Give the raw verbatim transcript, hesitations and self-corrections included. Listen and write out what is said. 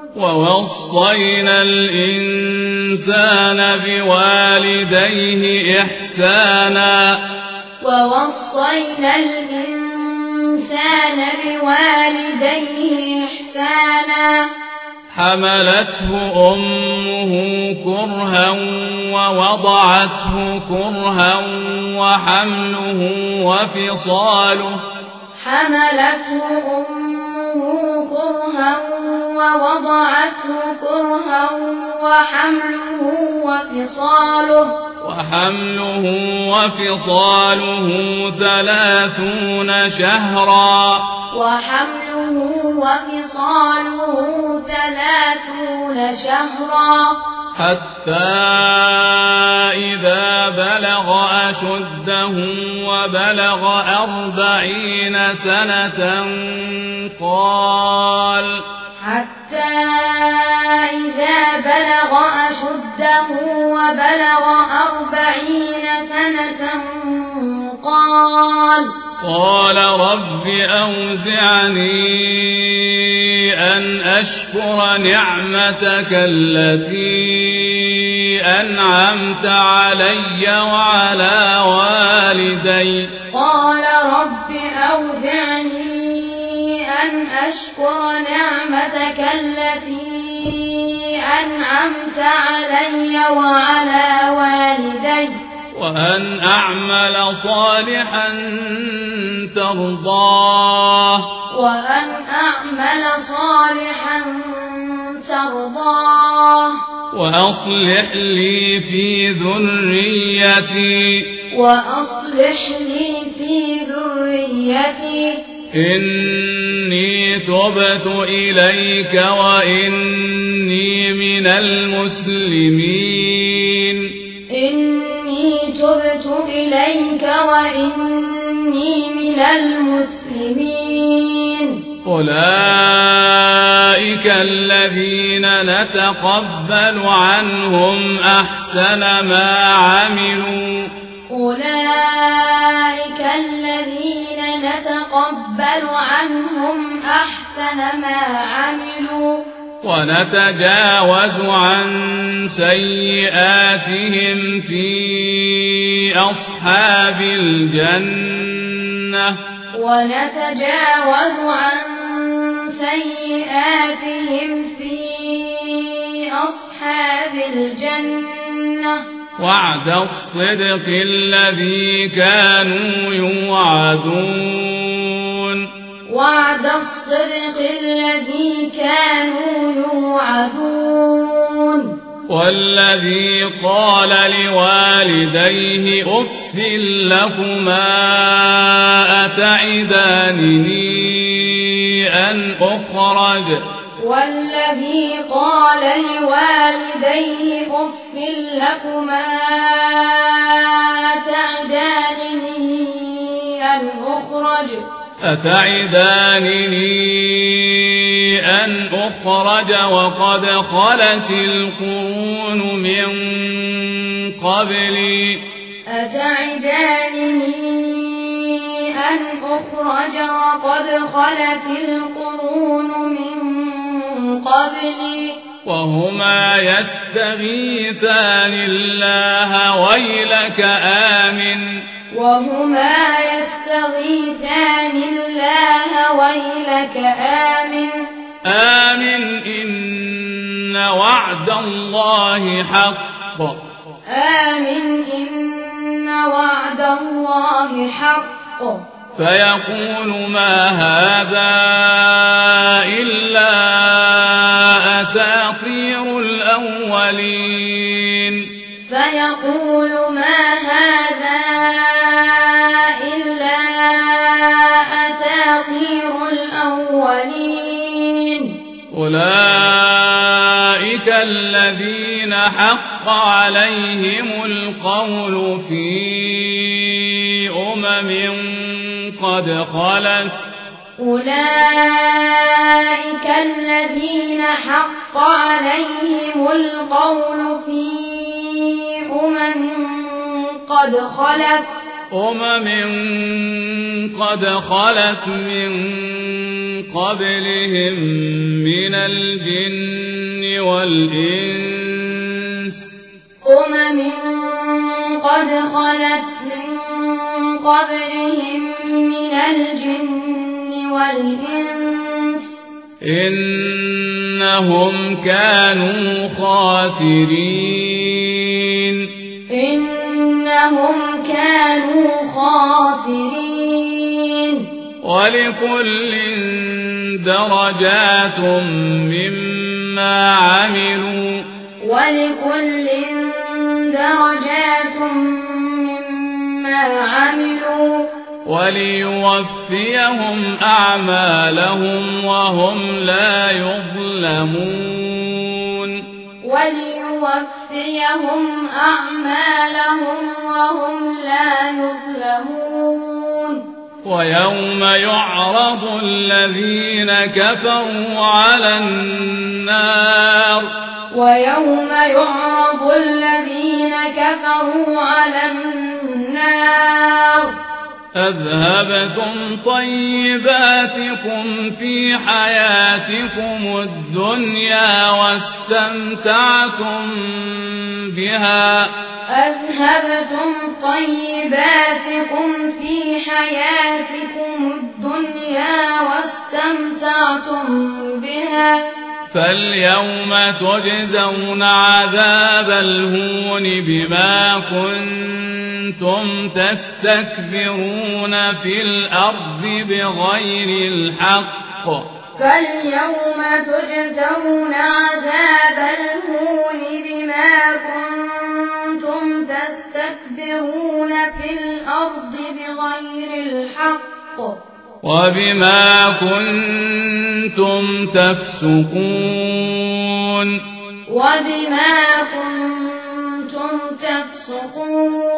ووصينا الإنسان بوالديه إحسانا ووصينا الإنسان بوالديه إحسانا حملته أمه كرها ووضعته كرها وحمله وفصاله حملته أمه كرها ووضعته كرها وحمله وفصاله وحمله وفصاله ثلاثون شهرا وحمله وفصاله ثلاثون شهرا حتى إذا بلغ أشده وبلغ أربعين سنة قال حتى إذا بلغ أشده وبلغ أربعين سنة قال قال رب أوزعني أن أشكر نعمتك التي أنعمت علي وعلى والدي قال رب أوزعني أن أشكر نعمتك التي أنعمت علي وعلى والدي وأن أعمل صالحا ترضاه وأن أعمل صالحا ترضاه وأصلح لي في ذريتي وأصلح لي في ذريتي إني تبت إليك وإني من المسلمين إني تبت إليك وإني من المسلمين أولئك الذين نتقبل عنهم أحسن ما عملوا أولئك الذين نتقبل عنهم أحسن ما عملوا ونتجاوز عن سيئاتهم في أصحاب الجنة ونتجاوز عن سيئاتهم في أصحاب الجنة وعد الصدق الذي كانوا يوعدون وعد الصدق الذي كانوا يوعدون والذي قال لوالديه أف لكما أتعدانني أن أخرج والذي قال لوالديه أف لكما أتعدانني أن أخرج أتعدانني أن أخرج وقد خلت القرون من قبلي أتعدانني أن أخرج وقد خلت القرون من قبلي وهما يستغيثان الله ويلك آمن وهما يستغيثان الله ويلك آمن آمن إن وعد الله حق آمن إن وعد الله حق فيقول ما هذا إلا أساطير الأولين فيقول ما هذا إلا أساطير الأولين أولئك الذين حق عليهم القول في أمم قد خلت أولئك الذين حق عليهم القول في أمم قد خلت أمم قد خلت من قبلهم من الجن والإنس أمم قد خلت من قبلهم من الجن والإنس إنهم كانوا خاسرين إنهم كانوا خاسرين ولكل درجات مما عملوا ولكل درجات مما عملوا وليوفيهم أعمالهم وهم لا يظلمون وليوفيهم أعمالهم وهم لا يظلمون ويوم يعرض الذين كفروا على النار ويوم يعرض الذين كفروا على النار أذهبتم طيباتكم في حياتكم الدنيا واستمتعتم بها أذهبتم طيباتكم في حياتكم الدنيا واستمتعتم بها فاليوم تجزون عذاب الهون بما كنتم تستكبرون في الأرض بغير الحق فاليوم تجزون عذاب الهون بما كنتم تستكبرون في الأرض بغير الحق وبما كنتم تفسقون وبما كنتم تفسقون